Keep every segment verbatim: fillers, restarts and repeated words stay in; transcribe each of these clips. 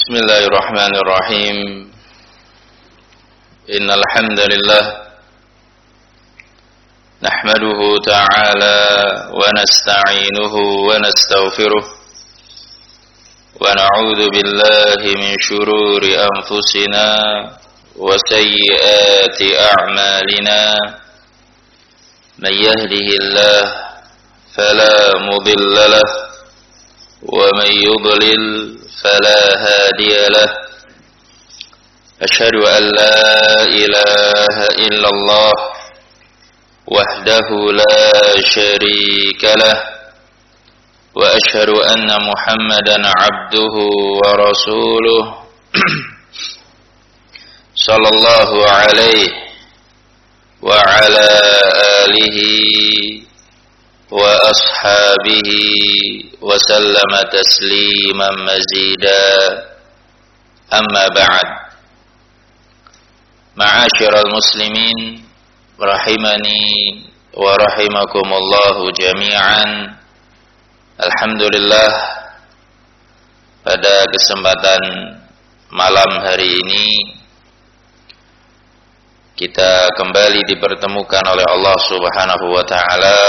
Bismillahirrahmanirrahim. Innal hamdalillah nahmaduhu ta'ala wa nasta'inuhu wa nastaghfiruh wa na'udzu billahi min shururi anfusina wa sayyiati a'malina. Man yahdihillah fala mudilla lahu wa man yudlil فلا هادي له. أشهد أن لا إله إلا الله وحده لا شريك له وأشهد أن محمدا عبده ورسوله صلى الله عليه وعلى آله wa ashabihi wa sallama tasliman mazida. Amma ba'd. Ma'asyiral muslimin rahimani wa rahimakumullahu jami'an. Alhamdulillah, pada kesempatan malam hari ini kita kembali dipertemukan oleh Allah Subhanahu wa taala,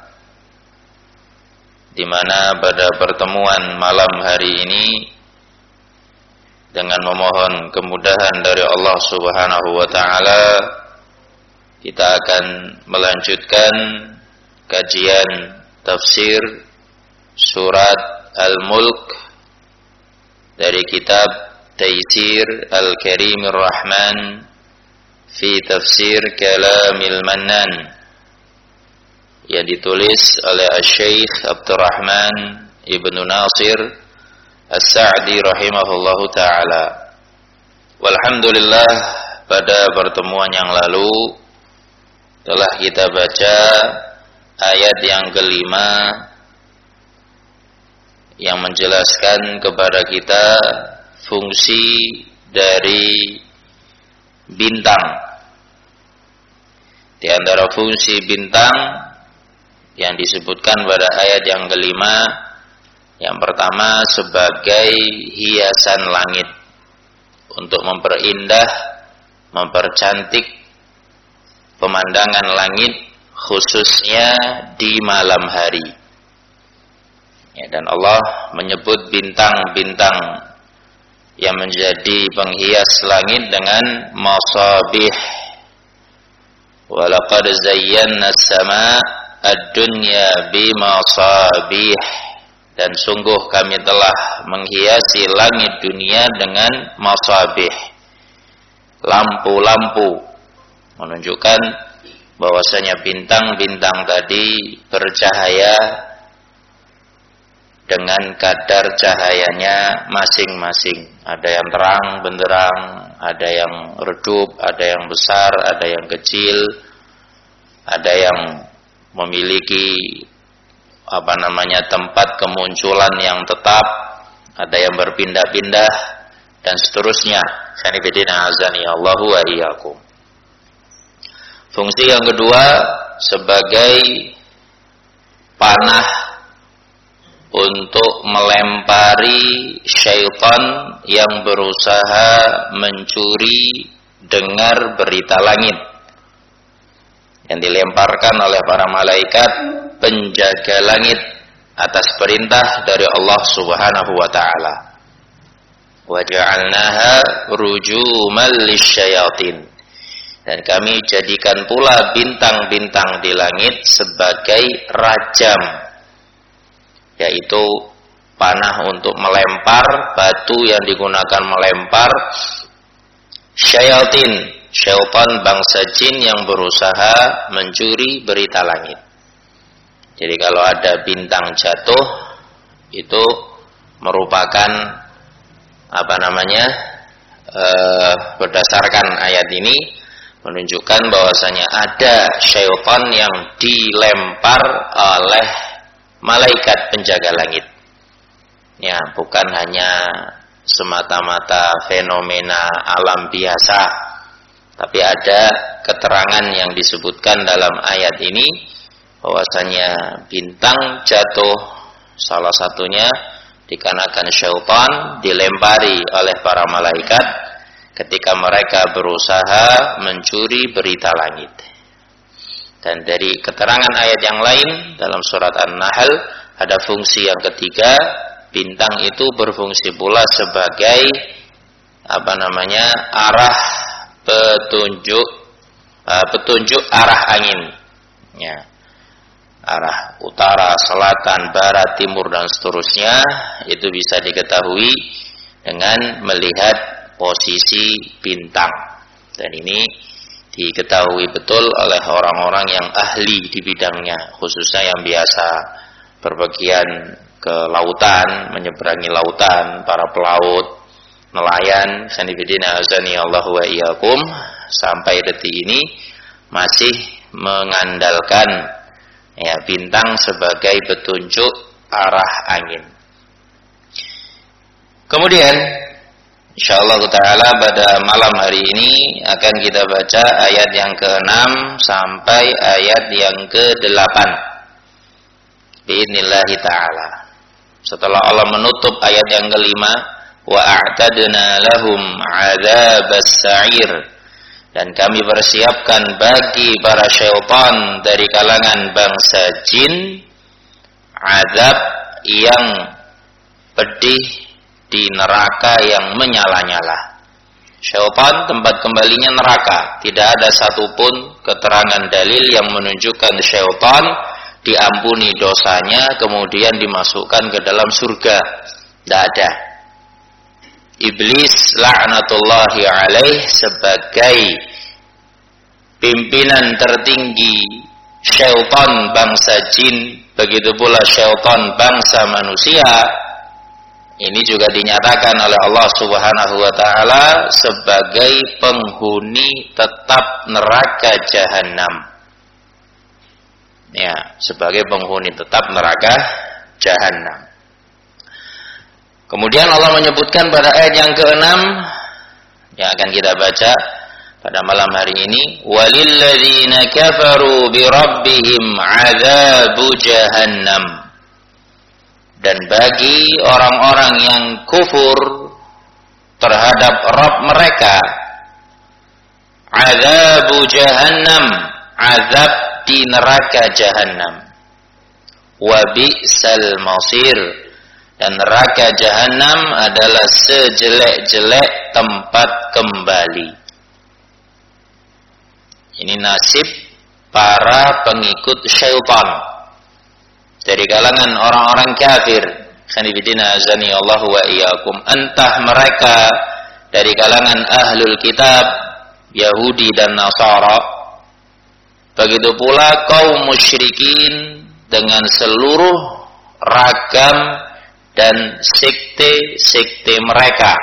di mana pada pertemuan malam hari ini dengan memohon kemudahan dari Allah Subhanahu wa taala kita akan melanjutkan kajian tafsir surat Al-Mulk dari kitab Taysir Al-Karimir Rahman fi Tafsir Kalamil Mannan yang ditulis oleh Syekh Abdurrahman Ibnu Nasir As-Sa'di rahimahullahu ta'ala. Walhamdulillah, pada pertemuan yang lalu telah kita baca ayat yang kelima yang menjelaskan kepada kita fungsi dari bintang. Di antara fungsi bintang yang disebutkan pada ayat yang kelima, yang pertama sebagai hiasan langit untuk memperindah, mempercantik pemandangan langit khususnya di malam hari. Ya, dan Allah menyebut bintang-bintang yang menjadi penghias langit dengan masabih. Walaqad zayyana as-samaa ad-dunya bimasabih, dan sungguh kami telah menghiasi langit dunia dengan masabih, lampu-lampu, menunjukkan bahwasanya bintang-bintang tadi bercahaya dengan kadar cahayanya masing-masing. Ada yang terang benderang, ada yang redup, ada yang besar, ada yang kecil, ada yang memiliki apa namanya tempat kemunculan yang tetap, ada yang berpindah-pindah, dan seterusnya. Sanibidina azani Allahu wa iyyakum. Fungsi yang kedua sebagai panah untuk melempari syaitan yang berusaha mencuri dengar berita langit, yang dilemparkan oleh para malaikat penjaga langit atas perintah dari Allah Subhanahu wa taala. Wa ja'alnaha rujuman lisyayatin, dan kami jadikan pula bintang-bintang di langit sebagai rajam, yaitu panah untuk melempar, batu yang digunakan melempar syayatin, syaitan bangsa jin yang berusaha mencuri berita langit. Jadi kalau ada bintang jatuh, itu merupakan apa namanya e, berdasarkan ayat ini menunjukkan bahwasanya ada syaitan yang dilempar oleh malaikat penjaga langit. Ya, bukan hanya semata-mata fenomena alam biasa, tapi ada keterangan yang disebutkan dalam ayat ini bahwasanya bintang jatuh, salah satunya dikarenakan syaitan dilempari oleh para malaikat ketika mereka berusaha mencuri berita langit. Dan dari keterangan ayat yang lain dalam surat An-Nahl ada fungsi yang ketiga, bintang itu berfungsi pula sebagai apa namanya arah petunjuk uh, petunjuk arah angin, ya, arah utara, selatan, barat, timur dan seterusnya itu bisa diketahui dengan melihat posisi bintang. Dan ini diketahui betul oleh orang-orang yang ahli di bidangnya, khususnya yang biasa berpergian ke lautan, menyeberangi lautan, para pelaut, nelayan, sanibidina azani Allahu wa iyyakum, sampai detik ini masih mengandalkan ya bintang sebagai petunjuk arah angin. Kemudian insyaallah taala pada malam hari ini akan kita baca ayat yang keenam sampai ayat yang kedelapan. Biidznillah taala. Setelah Allah menutup ayat yang kelima, wa a'tadna lahum 'adzabas sa'ir, dan kami persiapkan bagi para syaitan dari kalangan bangsa jin azab yang pedih di neraka yang menyala-nyala. Syaitan tempat kembalinya neraka. Tidak ada satupun keterangan dalil yang menunjukkan syaitan diampuni dosanya kemudian dimasukkan ke dalam surga. Tidak ada. Iblis la'natullahi alaih sebagai pimpinan tertinggi syaitan bangsa jin, begitu pula syaitan bangsa manusia, ini juga dinyatakan oleh Allah Subhanahu wa taala sebagai penghuni tetap neraka jahanam. Ya, sebagai penghuni tetap neraka jahanam. Kemudian Allah menyebutkan pada ayat yang keenam yang akan kita baca pada malam hari ini, walilladzina kafaru birabbihim adzabu jahannam, dan bagi orang-orang yang kufur terhadap Rabb mereka adzabu jahannam, azab di neraka jahanam. Wa bi'sal masir, dan neraka jahanam adalah sejelek-jelek tempat kembali. Ini nasib para pengikut syaitan dari kalangan orang-orang kafir. Khanifidina azani Allah wa iyyakum. Entah mereka dari kalangan ahlul kitab, Yahudi dan Nasara, begitu pula kaum musyrikin dengan seluruh ragam dan sekte-sekte mereka,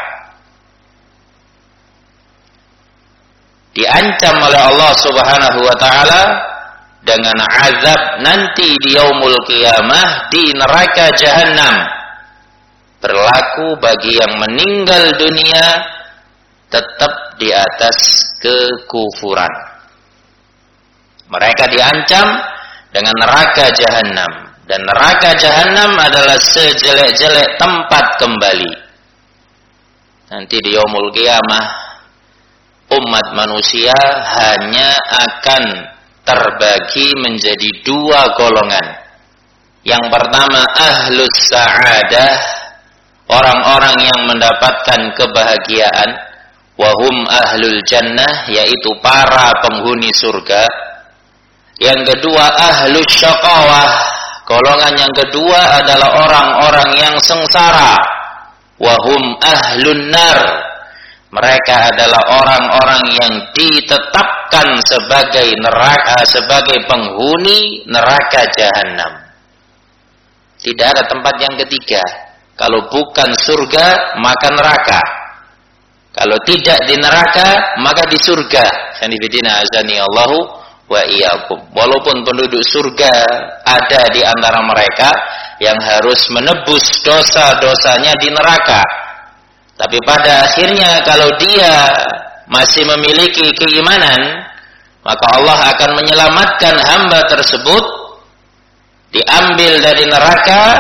diancam oleh Allah Subhanahu wa taala dengan azab nanti di yaumul qiyamah di neraka jahanam, berlaku bagi yang meninggal dunia tetap di atas kekufuran. Mereka diancam dengan neraka jahanam, dan neraka jahanam adalah sejelek-jelek tempat kembali. Nanti di yaumul qiyamah umat manusia hanya akan terbagi menjadi dua golongan. Yang pertama ahlus sa'adah, orang-orang yang mendapatkan kebahagiaan, wahum ahlul jannah, yaitu para penghuni surga. Yang kedua ahlus syaqawah, golongan yang kedua adalah orang-orang yang sengsara, wahum ahlun nar, mereka adalah orang-orang yang ditetapkan sebagai neraka, sebagai penghuni neraka jahanam. Tidak ada tempat yang ketiga. Kalau bukan surga maka neraka, kalau tidak di neraka maka di surga. Sanibidina azani Allahu wa iyyakum. Walaupun penduduk surga ada di antara mereka yang harus menebus dosa-dosanya di neraka, tapi pada akhirnya kalau dia masih memiliki keimanan, maka Allah akan menyelamatkan hamba tersebut, diambil dari neraka,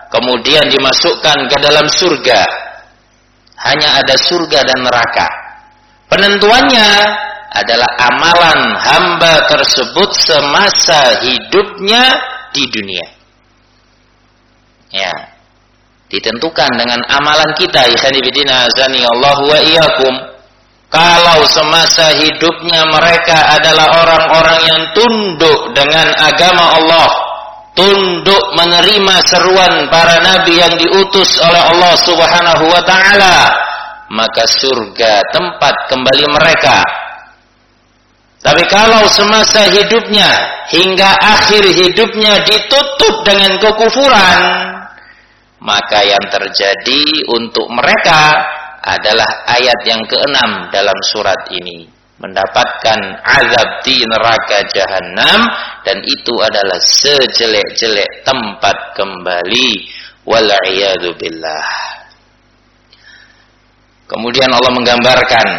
kemudian dimasukkan ke dalam surga. Hanya ada surga dan neraka. Penentuannya adalah amalan hamba tersebut semasa hidupnya di dunia. Ya, ditentukan dengan amalan kita. Ikhwanifidina azani Allah wa iyyakum. Kalau semasa hidupnya mereka adalah orang-orang yang tunduk dengan agama Allah, tunduk menerima seruan para nabi yang diutus oleh Allah Subhanahu wa taala, maka surga tempat kembali mereka. Tapi kalau semasa hidupnya hingga akhir hidupnya ditutup dengan kekufuran, maka yang terjadi untuk mereka adalah ayat yang keenam dalam surat ini, mendapatkan azab di neraka jahanam, dan itu adalah sejelek-jelek tempat kembali, wal'iyadu billah. Kemudian Allah menggambarkan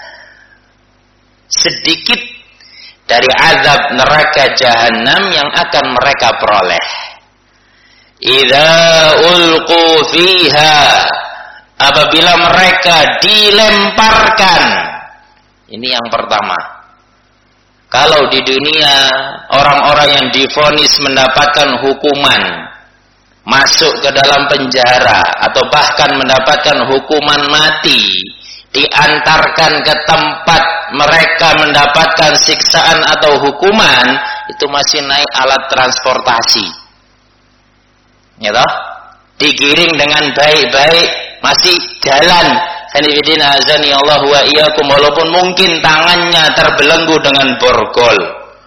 sedikit dari azab neraka jahanam yang akan mereka peroleh. Idza ulqu fiha, apabila mereka dilemparkan. Ini yang pertama. Kalau di dunia orang-orang yang divonis mendapatkan hukuman, masuk ke dalam penjara atau bahkan mendapatkan hukuman mati, diantarkan ke tempat mereka mendapatkan siksaan atau hukuman, itu masih naik alat transportasi. Ya toh? Digiring dengan baik-baik, masih jalan. Hanifidina azani Allah wa iyyakum, walaupun mungkin tangannya terbelenggu dengan borgol.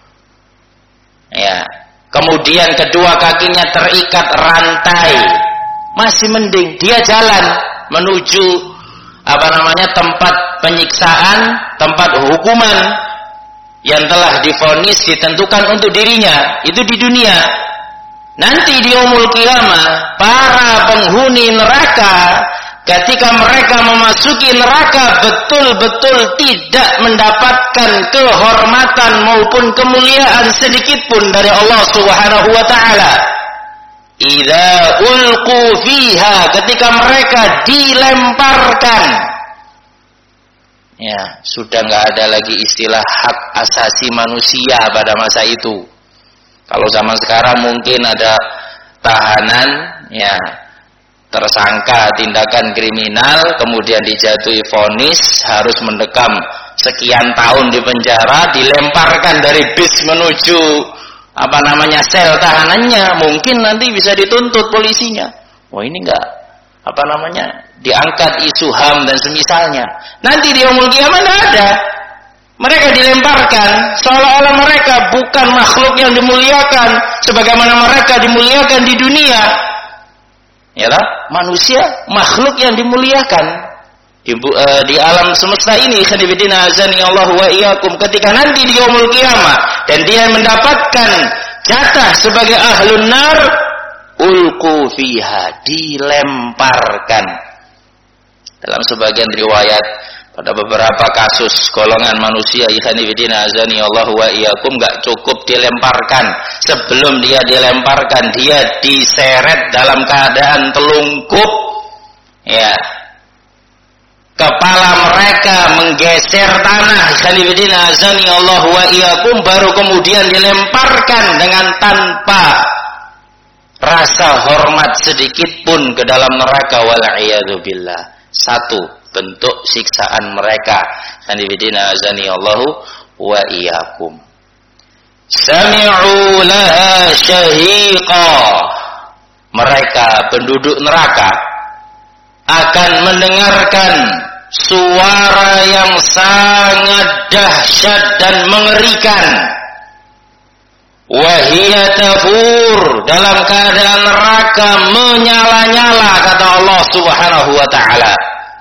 Ya. Kemudian kedua kakinya terikat rantai. Masih mending dia jalan menuju apa namanya tempat penyiksaan, tempat hukuman yang telah divonis ditentukan untuk dirinya, itu di dunia. Nanti di yaumul qiyamah, para penghuni neraka ketika mereka memasuki neraka betul-betul tidak mendapatkan kehormatan maupun kemuliaan sedikit pun dari Allah Subhanahu wa taala. Idza ulqu fiha, ketika mereka dilemparkan. Ya, sudah enggak ada lagi istilah hak asasi manusia pada masa itu. Kalau zaman sekarang mungkin ada tahanan, ya, tersangka tindakan kriminal, kemudian dijatuhi vonis harus mendekam sekian tahun di penjara, dilemparkan dari bis menuju apa namanya sel tahanannya, mungkin nanti bisa dituntut polisinya. Wah, ini enggak apa namanya diangkat isu H A M dan semisalnya. Nanti di yaumul qiyamah enggak ada. Mereka dilemparkan seolah-olah mereka bukan makhluk yang dimuliakan sebagaimana mereka dimuliakan di dunia. Ya lah, manusia makhluk yang dimuliakan di, uh, di alam semesta ini. Khadibidina azani Allah wa iyyakum, ketika nanti di yaumul qiyamah dan dia mendapatkan jatah sebagai ahlun nar, ulqu fiha, dilemparkan. Dalam sebagian riwayat, pada beberapa kasus golongan manusia ikhwanifidina azani Allah wa iyyakum enggak cukup dilemparkan, sebelum dia dilemparkan dia diseret dalam keadaan telungkup, ya, kepala mereka menggeser tanah ikhwanifidina azani Allah wa iyyakum, baru kemudian dilemparkan dengan tanpa rasa hormat sedikit pun ke dalam neraka, wal'iyadu billah. Satu bentuk siksaan mereka. Hanifidina azani Allahu wa iyyakum. Sami'u laha syahiqa. Mereka penduduk neraka akan mendengarkan suara yang sangat dahsyat dan mengerikan. Wahia tafur, dalam keadaan neraka menyala-nyala, kata Allah Subhanahu wa taala.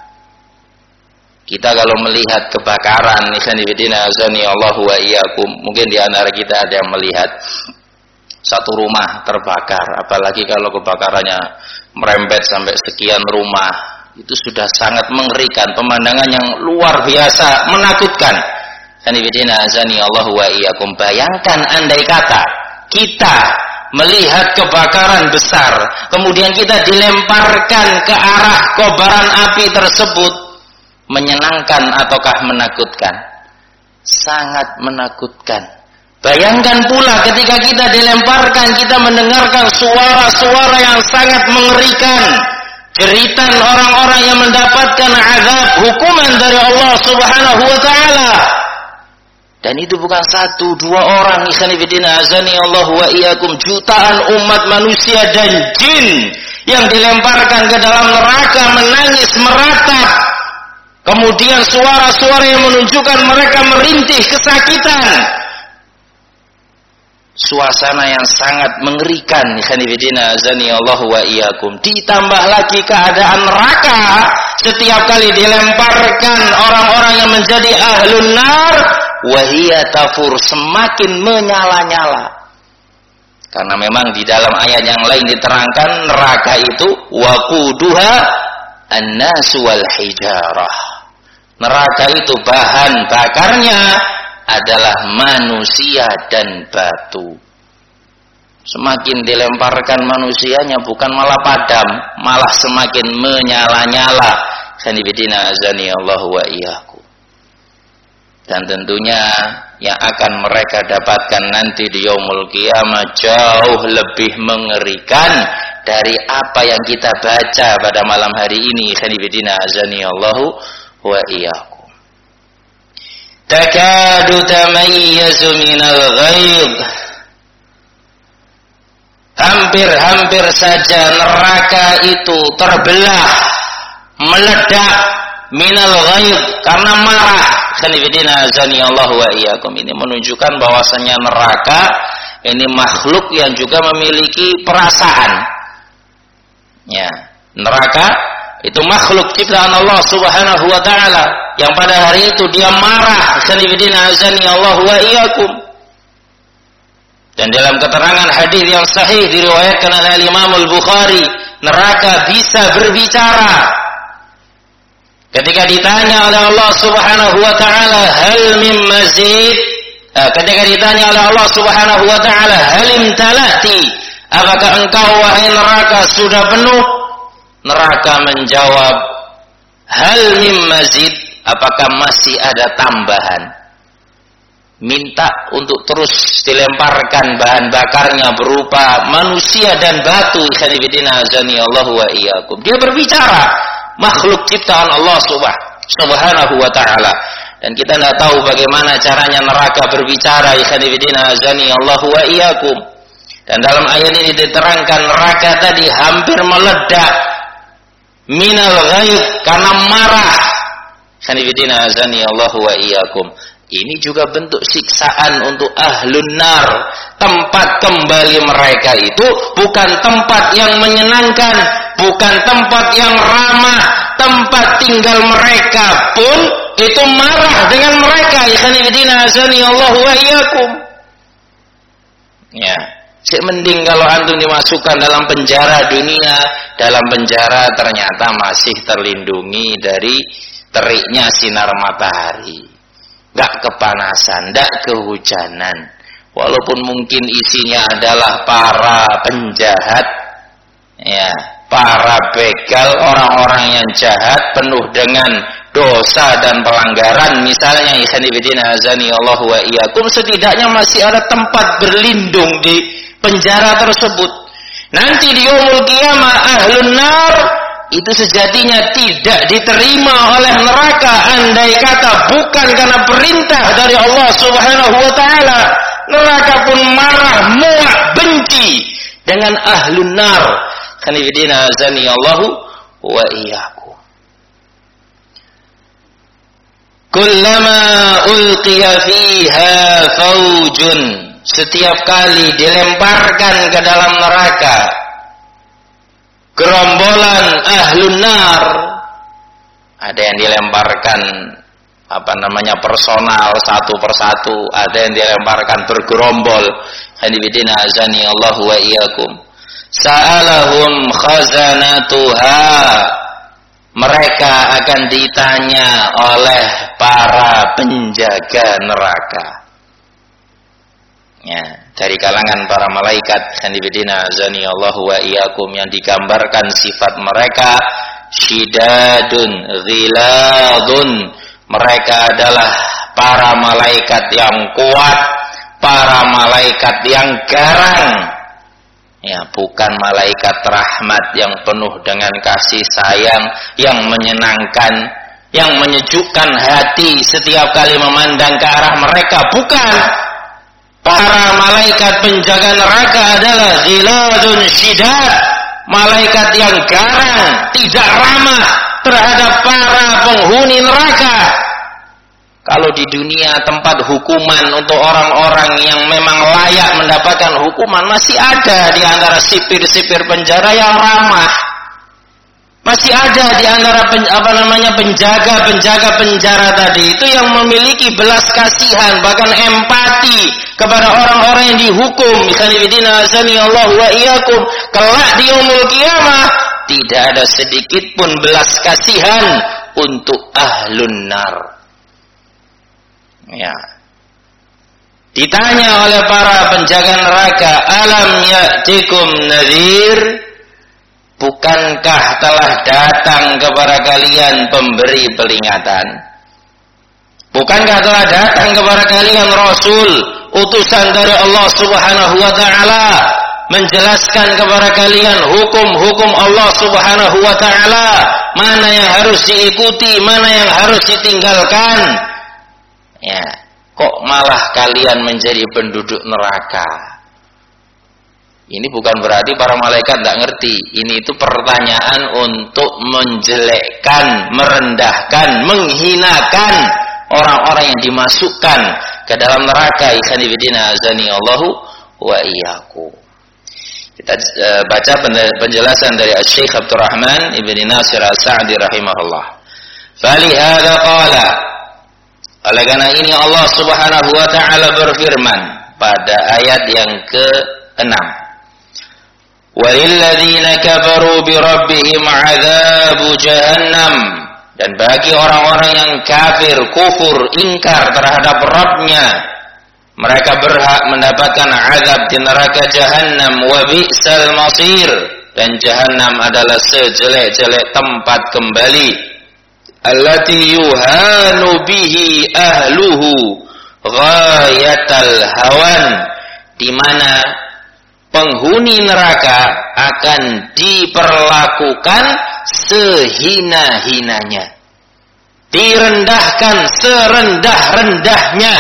Kita kalau melihat kebakaran, ikhwanifidina azani Allahu wa iyyakum, mungkin di antara kita ada yang melihat satu rumah terbakar, apalagi kalau kebakarannya merembet sampai sekian rumah, itu sudah sangat mengerikan, pemandangan yang luar biasa, menakutkan. Ikhwanifidina azani Allahu wa iyyakum, bayangkan andai kata kita melihat kebakaran besar, kemudian kita dilemparkan ke arah kobaran api tersebut, menyenangkan ataukah menakutkan? Sangat menakutkan. Bayangkan pula ketika kita dilemparkan, kita mendengarkan suara-suara yang sangat mengerikan, jeritan orang-orang yang mendapatkan azab, hukuman dari Allah Subhanahu wa taala. Dan itu bukan satu dua orang, ikhwan fillah azani Allah wa iyyakum, jutaan umat manusia dan jin yang dilemparkan ke dalam neraka menangis meratap. Kemudian suara-suara yang menunjukkan mereka merintih kesakitan. Suasana yang sangat mengerikan, ikhwan fillah azani Allah wa iyyakum. Ditambah lagi keadaan neraka, setiap kali dilemparkan orang-orang yang menjadi ahlun nar, wahia tafur, semakin menyala-nyala. Karena memang di dalam ayat yang lain diterangkan neraka itu waquduha an-nasu wal hijarah. Neraka itu bahan bakarnya adalah manusia dan batu. Semakin dilemparkan manusianya bukan malah padam, malah semakin menyala-nyala. Sanibidina azani Allah wa iyyakum. Dan tentunya yang akan mereka dapatkan nanti di yaumul qiyamah jauh lebih mengerikan dari apa yang kita baca pada malam hari ini. Khanibidina azani Allahu wa iyyakum. Takadu tamayyazu minal ghaib. Hampir-hampir saja neraka itu terbelah, meledak minal ghaib, karena marah. Khanifidina azani Allah wa iyyakum. Ini menunjukkan bahwasanya neraka ini makhluk yang juga memiliki perasaan. Ya, neraka itu makhluk ciptaan Allah Subhanahu wa taala yang pada hari itu dia marah. Khanifidina azani Allah wa iyyakum. Dan dalam keterangan hadis yang sahih diriwayatkan oleh Imam Al-Bukhari, neraka bisa berbicara. Ketika ditanya oleh Allah Subhanahu wa taala, hal min mazid? Ketika ditanya oleh Allah Subhanahu wa taala, hal imtalati? Apakah engkau wahai neraka sudah penuh? Neraka menjawab, hal min mazid? Apakah masih ada tambahan? Minta untuk terus dilemparkan bahan bakarnya berupa manusia dan batu. Ikhwanifidina azani Allah wa iyyakum. Dia berbicara, makhluk ciptaan Allah Subhanahu wa taala. Dan kita tidak tahu bagaimana caranya neraka berbicara. Ikhwanifidina azani Allah wa iyyakum. Dan dalam ayat ini diterangkan neraka tadi hampir meledak minal ghaib, karena marah. Ikhwanifidina azani Allah wa iyyakum. Ini juga bentuk siksaan untuk ahlun nar. Tempat kembali mereka itu bukan tempat yang menyenangkan, bukan tempat yang ramah. Tempat tinggal mereka pun itu marah dengan mereka. Ikhwanifidina azani Allah wa iyyakum. Ya, sik mending kalau antum dimasukkan dalam penjara dunia, dalam penjara ternyata masih terlindungi dari teriknya sinar matahari. Gak kepanasan, gak kehujanan. Walaupun mungkin isinya adalah para penjahat, ya, para begal, orang-orang yang jahat, penuh dengan dosa dan pelanggaran. Misalnya, ikhwanifidina azani Allah wa iyyakum, setidaknya masih ada tempat berlindung di penjara tersebut. Nanti di yaumul qiyamah ahlun nar itu sejatinya tidak diterima oleh neraka, andai kata bukan karena perintah dari Allah Subhanahu wa taala. Neraka pun marah, muak, benci dengan ahlun nar. Khanifidina azani Allahu wa iyyakum. Kullama ulqiya fiha faujun, setiap kali dilemparkan ke dalam neraka gerombolan ahlun nar, ada yang dilemparkan apa namanya personal satu persatu, ada yang dilemparkan bergerombol. Hanifidina azani Allah wa iyyakum. Sa'alahum khazanatuha, mereka akan ditanya oleh para penjaga neraka. Ya, dari kalangan para malaikat hanibidina azani Allah wa iyyakum, yang digambarkan sifat mereka syidadun ghiladun, mereka adalah para malaikat yang kuat, para malaikat yang garang, ya, bukan malaikat rahmat yang penuh dengan kasih sayang, yang menyenangkan, yang menyejukkan hati setiap kali memandang ke arah mereka, bukan. Para malaikat penjaga neraka adalah ghiladun syidad, malaikat yang garang, tidak ramah terhadap para penghuni neraka. Kalau di dunia tempat hukuman untuk orang-orang yang memang layak mendapatkan hukuman, masih ada di antara sipir-sipir penjara yang ramah. Masih ada di antara pen, apa namanya penjaga-penjaga penjara tadi itu yang memiliki belas kasihan, bahkan empati kepada orang-orang yang dihukum. Ikhwanifidina azani Allah wa iyyakum, kelak di yaumul qiyamah tidak ada sedikit pun belas kasihan untuk ahlun nar. Ya. Ditanya oleh para penjaga neraka, alam ya'tikum nadhir, bukankah telah datang kepada kalian pemberi peringatan? Bukankah telah datang kepada kalian Rasul, utusan dari Allah Subhanahu wa ta'ala, menjelaskan kepada kalian hukum-hukum Allah Subhanahu wa ta'ala, mana yang harus diikuti, mana yang harus ditinggalkan? Ya, kok malah kalian menjadi penduduk neraka? Ini bukan berarti para malaikat tidak ngerti. Ini itu pertanyaan untuk menjelekkan, merendahkan, menghinakan orang-orang yang dimasukkan ke dalam neraka. Ikhwanifidina azani Allahu wa iyyakum. Kita uh, baca penjelasan dari Syekh Abdurrahman Ibn Nasir As-Sa'di rahimahullah. Falihada qala, oleh karena ini Allah Subhanahu wa ta'ala berfirman pada ayat yang keenam, walilladzina kafaru birabbihim adzabu jahannam, dan bagi orang-orang yang kafir, kufur, ingkar terhadap Rabbnya, mereka berhak mendapatkan azab di neraka jahannam. Wa bi'sal masir, dan jahannam adalah sejelek-jelek tempat kembali. Allati yuhanu bihi ahluhu ghayatal hawan, di mana penghuni neraka akan diperlakukan sehina-hinanya, direndahkan serendah-rendahnya.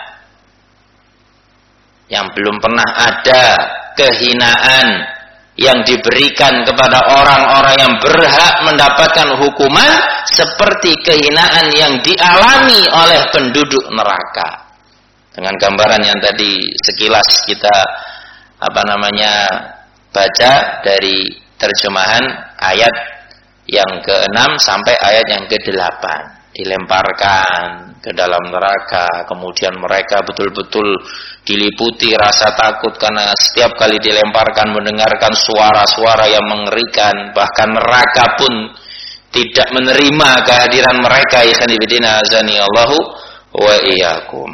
Yang belum pernah ada kehinaan yang diberikan kepada orang-orang yang berhak mendapatkan hukuman seperti kehinaan yang dialami oleh penduduk neraka. Dengan gambaran yang tadi sekilas kita apa namanya baca dari terjemahan ayat yang keenam sampai ayat yang kedelapan, dilemparkan ke dalam neraka, kemudian mereka betul-betul diliputi rasa takut karena setiap kali dilemparkan mendengarkan suara-suara yang mengerikan, bahkan neraka pun tidak menerima kehadiran mereka. Ikhwanifidina azani Allahu wa iyyakum.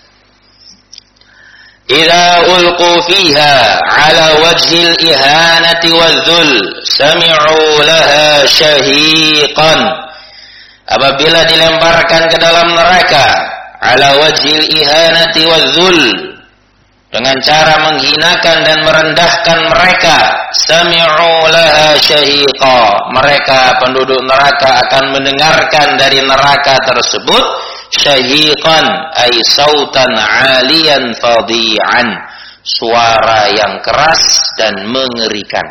Idza ulqu fiha ala wajhil ihanati wadh-dhul sami'u laha syahiqan, apabila dilemparkan ke dalam neraka ala wajhil ihanati wadh-dhul, dengan cara menghinakan dan merendahkan mereka, sami'u laha syahiqa, mereka penduduk neraka akan mendengarkan dari neraka tersebut syahiqan ay sautan 'aliyan fadhi'an, suara yang keras dan mengerikan.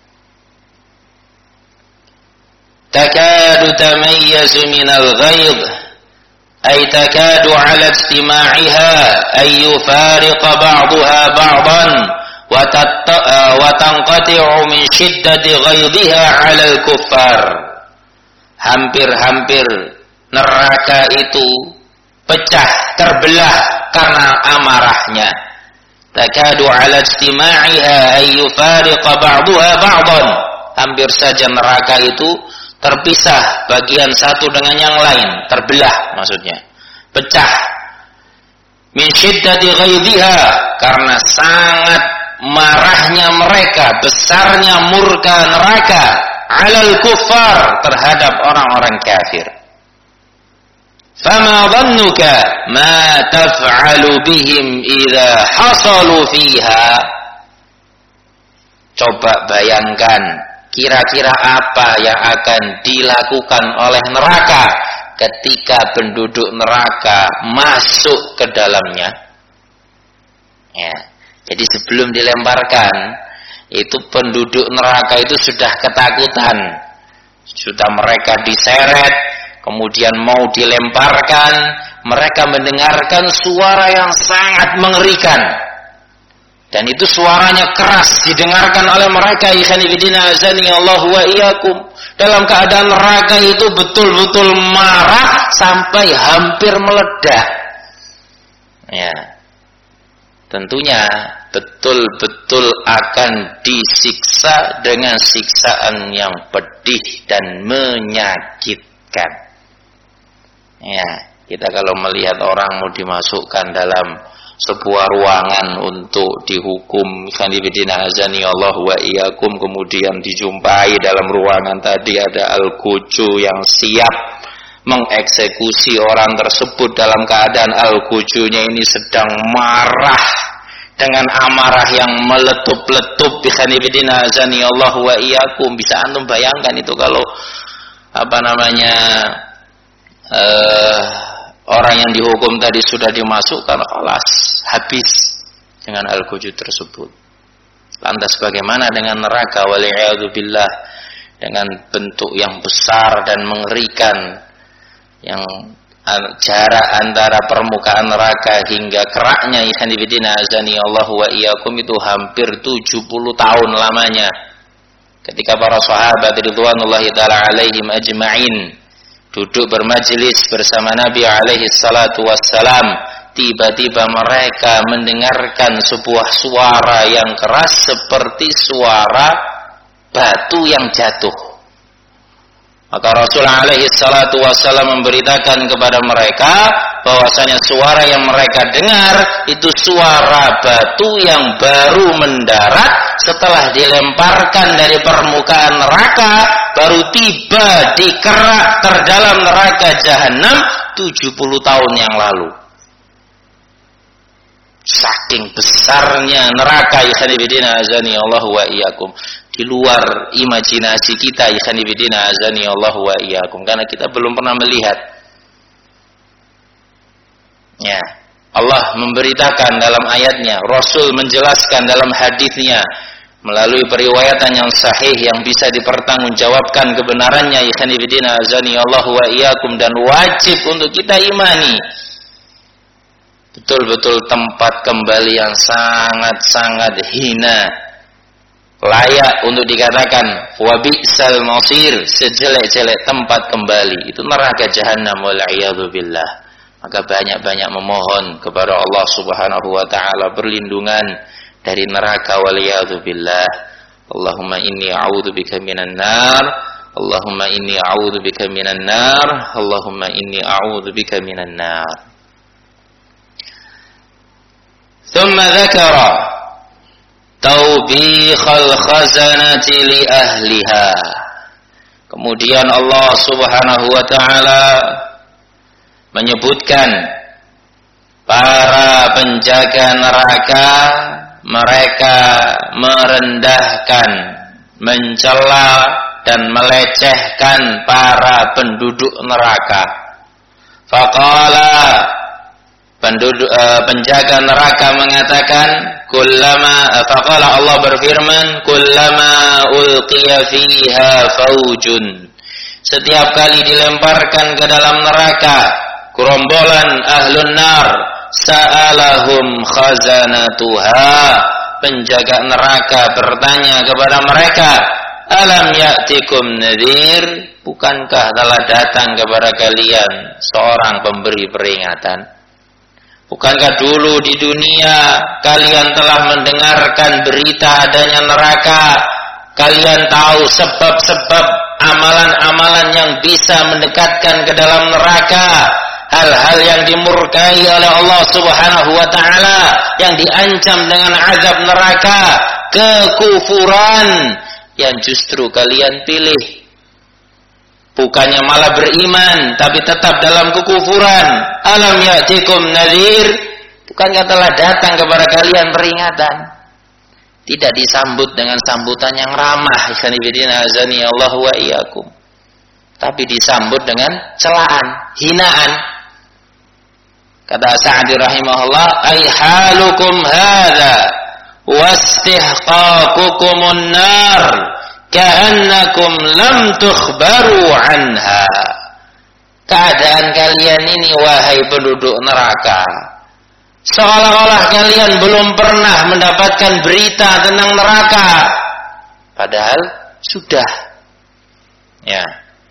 Takadu tamayyazu minal ghaidh ay takadu 'ala istima'iha ay yufariqa ba'daha ba'dan wa tanqati'u min shiddati ghaidhiha 'ala al-kuffar. Hampir-hampir neraka itu pecah, terbelah karena amarahnya. Takadu 'ala istima'iha ay yufariqa ba'daha ba'dan, hampir saja neraka itu terpisah bagian satu dengan yang lain, terbelah maksudnya, pecah. min syiddati ghaidhiha, karena sangat marahnya mereka, besarnya murka neraka, alal kuffar, terhadap orang-orang kafir. Fama dhannuka ma taf'alu bihim idza hasalu fiha. Coba bayangkan, kira-kira apa yang akan dilakukan oleh neraka ketika penduduk neraka masuk ke dalamnya. Ya, jadi sebelum dilemparkan, itu penduduk neraka itu sudah ketakutan, sudah mereka diseret, kemudian mau dilemparkan, mereka mendengarkan suara yang sangat mengerikan. Dan itu suaranya keras didengarkan oleh mereka, ikhwanifidina azani Allah wa iyyakum. Dalam keadaan neraka itu betul-betul marah sampai hampir meledak. Ya. Tentunya betul-betul akan disiksa dengan siksaan yang pedih dan menyakitkan. Ya, kita kalau melihat orang mau dimasukkan dalam sebuah ruangan untuk dihukum, khanifidina azani Allah wa iyyakum, kemudian dijumpai dalam ruangan tadi ada al-kucu yang siap mengeksekusi orang tersebut dalam keadaan al-kucunya ini sedang marah dengan amarah yang meletup-letup, khanifidina azani Allah wa iyyakum. Bisa antum bayangkan itu kalau apa namanya eh orang yang dihukum tadi sudah dimasukkan, alas, habis dengan al-kuju tersebut. Lantas bagaimana dengan neraka, waliyadzubillah, dengan bentuk yang besar dan mengerikan, yang jarak antara permukaan neraka hingga keraknya, ikhwanifidina azani Allah wa iyyakum, itu hampir tujuh puluh tahun lamanya. Ketika para sahabat ridwanullahi ta'ala alaihim ajma'in duduk bermajelis bersama Nabi alaihi salatu wassalam, tiba-tiba mereka mendengarkan sebuah suara yang keras seperti suara batu yang jatuh. Maka Rasul alaihi salatu wassalam memberitakan kepada mereka bahwasanya suara yang mereka dengar itu suara batu yang baru mendarat setelah dilemparkan dari permukaan neraka, baru tiba di kerak terdalam neraka jahanam tujuh puluh tahun yang lalu. Saking besarnya neraka, ikhwanifidina azani Allah wa iyyakum, di luar imajinasi kita, ikhwanifidina azani Allah wa iyyakum, karena kita belum pernah melihat. Ya, Allah memberitakan dalam ayatnya, Rasul menjelaskan dalam hadisnya melalui periwayatan yang sahih yang bisa dipertanggungjawabkan kebenarannya, ikhwanifidina azani Allah wa iyyakum, dan wajib untuk kita imani. Betul-betul tempat kembali yang sangat-sangat hina, layak untuk dikatakan wa bi'sal masir, sejelek-jelek tempat kembali itu neraka jahanam, wal'iyadzu billah. Maka banyak-banyak memohon kepada Allah Subhanahu wa taala perlindungan dari neraka, wal'iyadzu billah. Allahumma inni a'udzubika minan nar, Allahumma inni a'udzubika minan nar, Allahumma inni a'udzubika minan nar. Thumma dzakara taubikhal khazanati li ahliha. Kemudian Allah Subhanahu wa taala menyebutkan para penjaga neraka, mereka merendahkan, mencela dan melecehkan para penduduk neraka. Faqala, penduduk uh, penjaga neraka mengatakan, kullama faqala, Allah berfirman, kullama ulqiya fiha faujun, setiap kali dilemparkan ke dalam neraka gerombolan ahlun nar, sa'alahum khazanatuha, penjaga neraka bertanya kepada mereka, alam ya'tikum nadhir, bukankah telah datang kepada kalian seorang pemberi peringatan? Bukankah dulu di dunia kalian telah mendengarkan berita adanya neraka? Kalian tahu sebab-sebab amalan-amalan yang bisa mendekatkan ke dalam neraka. hal-hal yang dimurkai oleh Allah Subhanahu wa taala, yang diancam dengan azab neraka, kekufuran yang justru kalian pilih. Bukannya malah beriman, tapi tetap dalam kekufuran. Alam ya'tikum nadhir, bukankah telah datang kepada kalian peringatan? Tidak disambut dengan sambutan yang ramah, ikhwanifidina azani Allah wa iyyakum, tapi disambut dengan celaan, hinaan. Kata Sa'di rahimahullah, ay halukum hadza wastihqaqukumun nar ka'annakum lam tukhbaru anha. Keadaan kalian ini wahai penduduk neraka, seolah-olah kalian belum pernah mendapatkan berita tentang neraka, padahal sudah. Ya.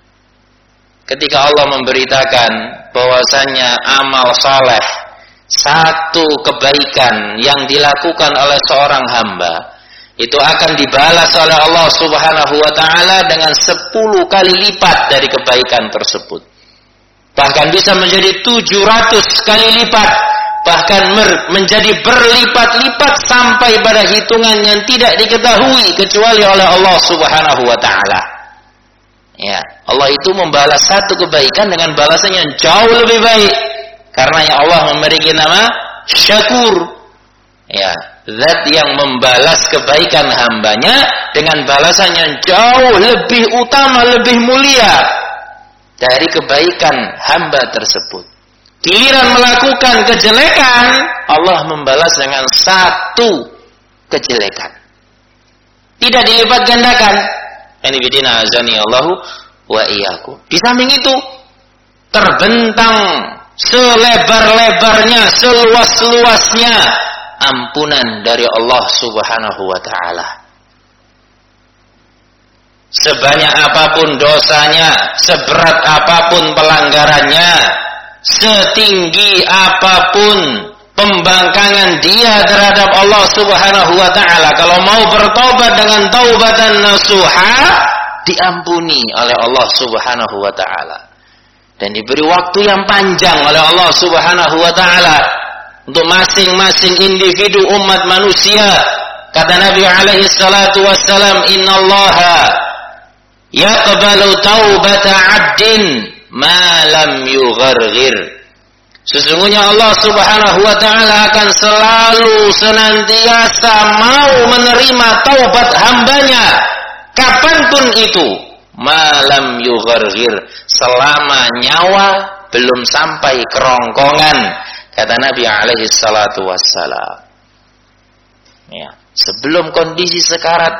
Ketika Allah memberitakan bahwasannya amal saleh, satu kebaikan yang dilakukan oleh seorang hamba, itu akan dibalas oleh Allah Subhanahu wa taala dengan sepuluh kali lipat dari kebaikan tersebut. Bahkan bisa menjadi tujuh ratus kali lipat, bahkan menjadi berlipat-lipat sampai pada hitungan yang tidak diketahui kecuali oleh Allah Subhanahu wa taala. Ya, Allah itu membalas satu kebaikan dengan balasan yang jauh lebih baik. Karena ya Allah memiliki nama Syakur. Ya, zat yang membalas kebaikan hambanya dengan balasan yang jauh lebih utama, lebih mulia dari kebaikan hamba tersebut. Giliran melakukan kejelekan, Allah membalas dengan satu kejelekan, tidak dilipat gandakan. Ini bidina azani Allahu wa iyyakum. Di samping itu terbentang selebar-lebarnya, seluas-luasnya ampunan dari Allah Subhanahu wa taala. Sebanyak apapun dosanya, seberat apapun pelanggarannya, setinggi apapun pembangkangan dia terhadap Allah Subhanahu wa taala, kalau mau bertobat dengan taubatan nasuha, diampuni oleh Allah Subhanahu wa taala dan diberi waktu yang panjang oleh Allah Subhanahu wa taala untuk masing-masing individu umat manusia. Kata Nabi alaihi salatu wassalam, innallaha yaqbalu taubata 'abdin ma lam yugharghir. Sesungguhnya Allah Subhanahu wa taala akan selalu senantiasa mau menerima taubat hambanya kapanpun itu, malam yugharghir, selama nyawa belum sampai kerongkongan, kata Nabi alaihi salatu wassalam. Ya, sebelum kondisi sekarat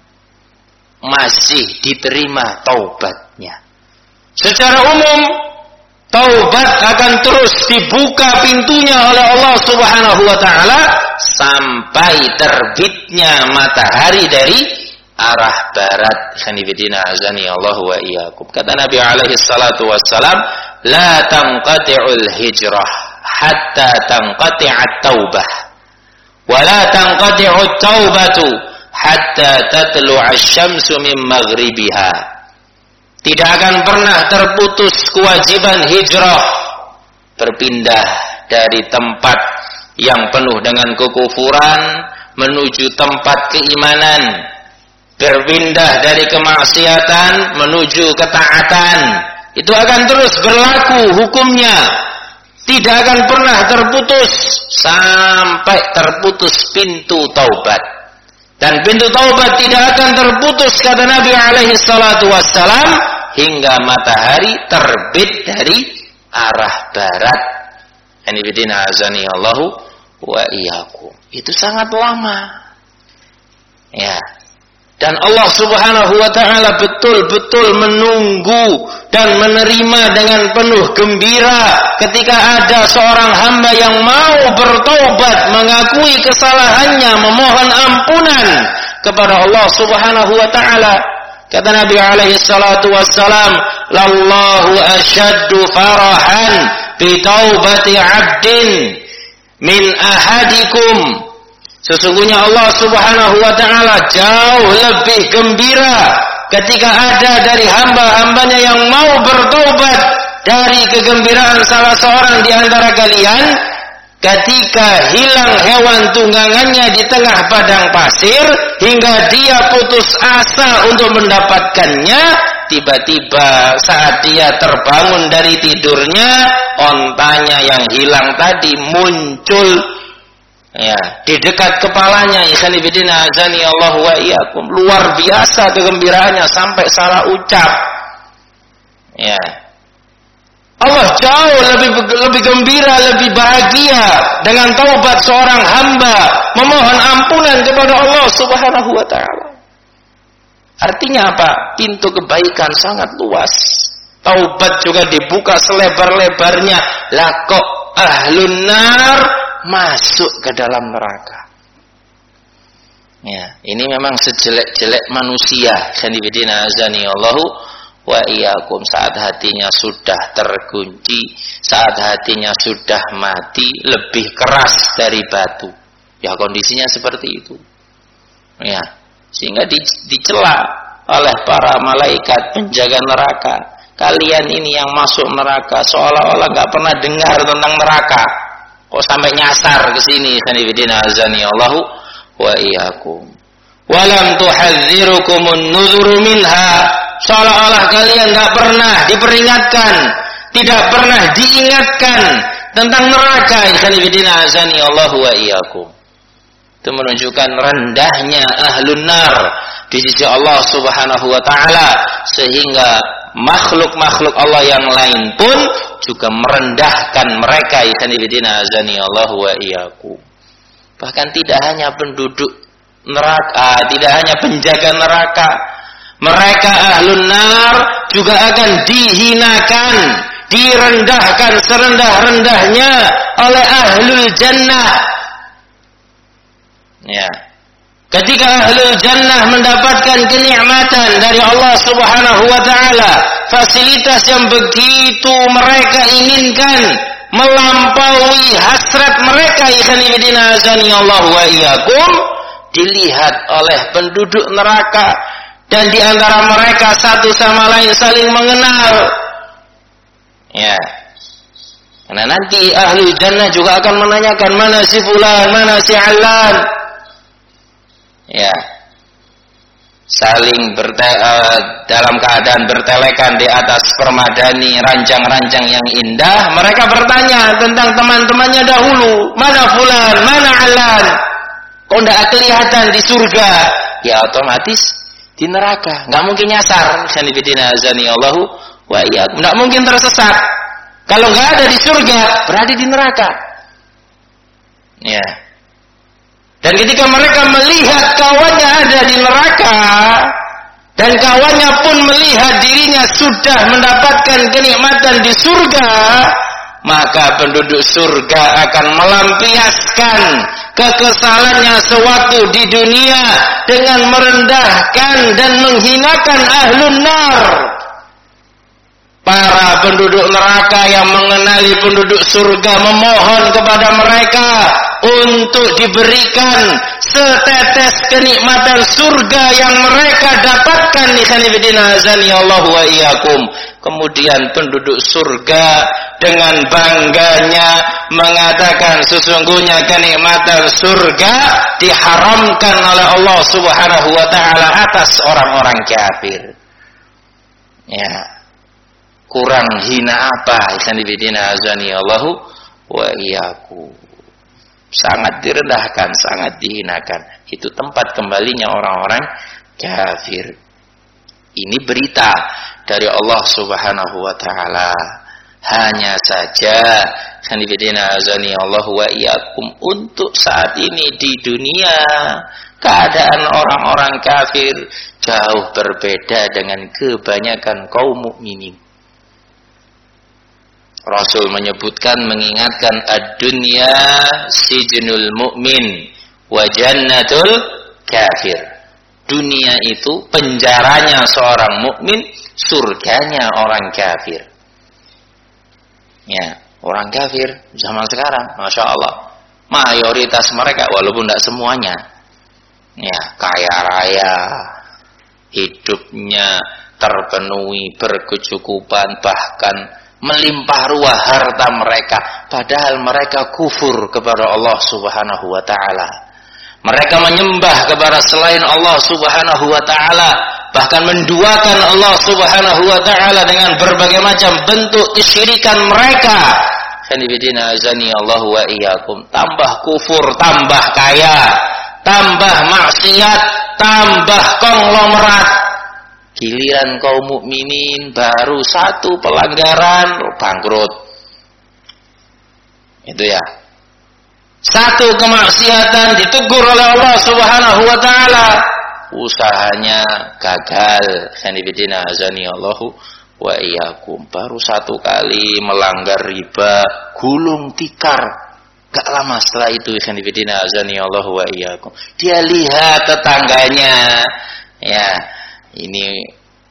masih diterima taubatnya. Secara umum taubat akan terus dibuka pintunya oleh Allah Subhanahu wa taala sampai terbitnya matahari dari arah barat. Khanifidina azani Allah wa iyyakum. Kata Nabi alaihi salatu wassalam, la tanqati'ul hijrah hatta tanqati'at taubah wa la tanqati'ut taubatu hatta tatlu'a asy-syamsu min maghribiha. Tidak akan pernah terputus kewajiban hijrah, berpindah dari tempat yang penuh dengan kekufuran menuju tempat keimanan, berpindah dari kemaksiatan menuju ketaatan. Itu akan terus berlaku hukumnya, tidak akan pernah terputus sampai terputus pintu taubat. Dan pintu taubat tidak akan terputus, kata Nabi alaihi salatu wassalam, hingga matahari terbit dari arah barat. Ini bidina azani Allahu wa iyyakum. Itu sangat lama. Ya. Dan Allah Subhanahu wa taala betul-betul menunggu dan menerima dengan penuh gembira ketika ada seorang hamba yang mau bertaubat, mengakui kesalahannya, memohon ampunan kepada Allah Subhanahu wa taala. Kata Nabi alaihi salatu wassalam, lallahu asyaddu farahan bi taubati 'abdin min ahadikum. Sesungguhnya Allah Subhanahu wa taala jauh lebih gembira ketika ada dari hamba-hambanya yang mau bertaubat dari kegembiraan salah seorang di antara kalian ketika hilang hewan tunggangannya di tengah padang pasir hingga dia putus asa untuk mendapatkannya. Tiba-tiba saat dia terbangun dari tidurnya, ontanya yang hilang tadi muncul ya di dekat kepalanya. Ikhwan fillah azani Allah wa iyyakum. Luar biasa kegembiraannya sampai salah ucap. Ya. Allah jauh lebih lebih gembira, lebih bahagia dengan taubat seorang hamba memohon ampunan kepada Allah Subhanahu wa taala. Artinya apa? Pintu kebaikan sangat luas. Taubat juga dibuka selebar-lebarnya. Lah kok ahlun nar masuk ke dalam neraka. Ya, ini memang sejelek-jelek manusia. Khanifidina azani Allahu wa iyyakum, saat hatinya sudah terkunci, saat hatinya sudah mati, lebih keras dari batu. Ya, kondisinya seperti itu. Ya, sehingga dicela oleh para malaikat penjaga neraka. Kalian ini yang masuk neraka seolah-olah nggak pernah dengar tentang neraka. Kok sampai nyasar ke sini? Sanibidina azani Allahu wa iyyakum. Walam tuhadzirukumun nuzuru minha. Seolah-olah kalian nggak pernah diperingatkan, tidak pernah diingatkan tentang neraka. Sanibidina azani Allahu wa iyyakum. Itu menunjukkan rendahnya ahlun nar di sisi Allah Subhanahu wa taala, sehingga makhluk-makhluk Allah yang lain pun juga merendahkan mereka. Ikhwanifidina azani Allahu wa iyyakum. Bahkan tidak hanya penduduk neraka, tidak hanya penjaga neraka, mereka ahlun nar juga akan dihinakan, direndahkan serendah-rendahnya oleh ahlul jannah. Ya. Ketika ahlul jannah mendapatkan kenikmatan dari Allah Subhanahu wa taala, fasilitas yang begitu mereka inginkan, melampaui hasrat mereka, ikhwanifidina azani Allah wa iyyakum, dilihat oleh penduduk neraka, dan di antara mereka satu sama lain saling mengenal. Ya. Karena nanti ahlul jannah juga akan menanyakan, mana si fulan, mana si alan. Ya, saling berte, uh, dalam keadaan bertelekan di atas permadani ranjang-ranjang yang indah. Mereka bertanya tentang teman-temannya dahulu, mana fulan, mana alan, kok tidak kelihatan di surga? Ya otomatis di neraka, nggak mungkin nyasar. Sanibidina azani Allahu wa iyyakum, nggak mungkin tersesat. Kalau nggak ada di surga, berada di neraka. Ya. Dan ketika mereka melihat kawannya ada di neraka, dan kawannya pun melihat dirinya sudah mendapatkan kenikmatan di surga, maka penduduk surga akan melampiaskan kekesalannya sewaktu di dunia dengan merendahkan dan menghinakan ahlun nar. Para penduduk neraka yang mengenali penduduk surga memohon kepada mereka untuk diberikan setetes kenikmatan surga yang mereka dapatkan. Ikhwanifidina azani Allah wa iyyakum. Kemudian penduduk surga dengan bangganya mengatakan, sesungguhnya kenikmatan surga diharamkan oleh Allah Subhanahu wa taala atas orang-orang kafir. Ya. Kurang hina apa? Ikhwanifidina azani Allahu wa iyyakum. Sangat direndahkan, sangat dihinakan. Itu tempat kembalinya orang-orang kafir. Ini berita dari Allah Subhanahu wa taala. Hanya saja ikhwanifidina azani Allahu wa iyyakum, untuk saat ini di dunia keadaan orang-orang kafir jauh berbeda dengan kebanyakan kaum mukminin. Rasul menyebutkan, mengingatkan, ad-dunya sijnul mu'min wa jannatul kafir. Dunia itu penjaranya seorang mukmin, surganya orang kafir. Ya, orang kafir zaman sekarang, masya Allah, mayoritas mereka, walaupun tidak semuanya, ya kaya raya, hidupnya terpenuhi, berkecukupan, bahkan melimpah ruah harta mereka, padahal mereka kufur kepada Allah Subhanahu wa taala. Mereka menyembah kepada selain Allah Subhanahu wa taala, bahkan menduakan Allah Subhanahu wa taala dengan berbagai macam bentuk kesyirikan mereka. Khanifidina azani Allah wa iyyakum. Tambah kufur, tambah kaya, tambah maksiat, tambah konglomerat. Giliran kaum mukminin baru satu pelanggaran bangkrut. Itu ya. Satu kemaksiatan ditegur oleh Allah Subhanahu wa taala, usahanya gagal. Khanifidina azani Allahu wa iyyakum. Baru satu kali melanggar riba, gulung tikar. Gak lama setelah itu, khanifidina azani Allahu wa iyyakum, dia lihat tetangganya, ya, ini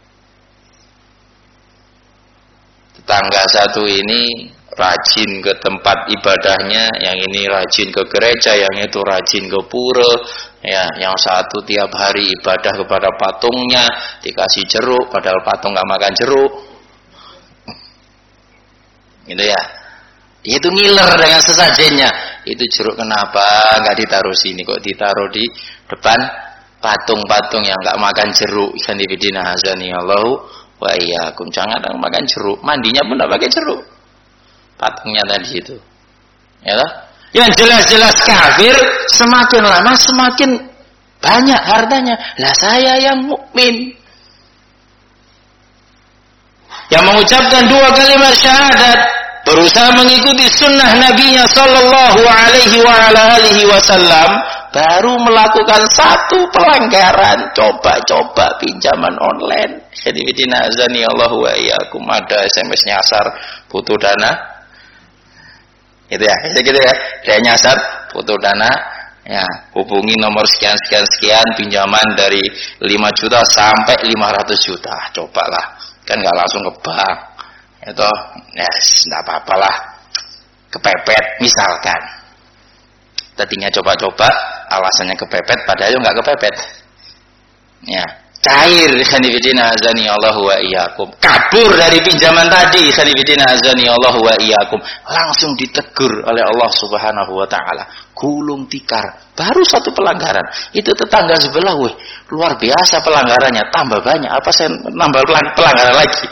tetangga satu ini rajin ke tempat ibadahnya, yang ini rajin ke gereja, yang itu rajin ke pura, ya, yang satu tiap hari ibadah kepada patungnya, dikasih jeruk padahal patung gak makan jeruk. Gitu ya. Dia itu ngiler dengan sesajennya. Itu jeruk kenapa nggak ditaruh sini, kok ditaruh di depan patung-patung yang nggak makan jeruk? Khanifidina azani Allahu wa iyyakum. Jangan makan jeruk, mandinya pun nggak pakai jeruk. Patungnya tadi itu, ya lah. Yang jelas-jelas kafir, semakin lama semakin banyak hartanya. Lah saya yang mukmin, yang mengucapkan dua kalimat syahadat, berusaha mengikuti sunnah Nabi-Nya Sallallahu Alaihi wa ala alihi Wasallam, baru melakukan satu pelanggaran, coba-coba pinjaman online. Khidmidina azani Allahu wa iyyakum, ada S M S nyasar butuh dana, itu ya, gitu ya, dia nyasar butuh dana, ya, hubungi nomor sekian sekian sekian, pinjaman dari lima juta sampai lima ratus juta, cobalah, kan nggak langsung ke bank. Itu ya tidak apa-apalah, kepepet misalkan. Tadinya coba-coba, alasannya kepepet, padahal nggak kepepet. Ya, cair. Khanifidina azani Allahu wa iyyakum, kabur dari pinjaman tadi. Khanifidina azani Allahu wa iyyakum, langsung ditegur oleh Allah Subhanahu wa taala, gulung tikar. Baru satu pelanggaran, itu tetangga sebelah, weh, luar biasa pelanggarannya, tambah banyak, apa saya nambah pelanggaran lagi?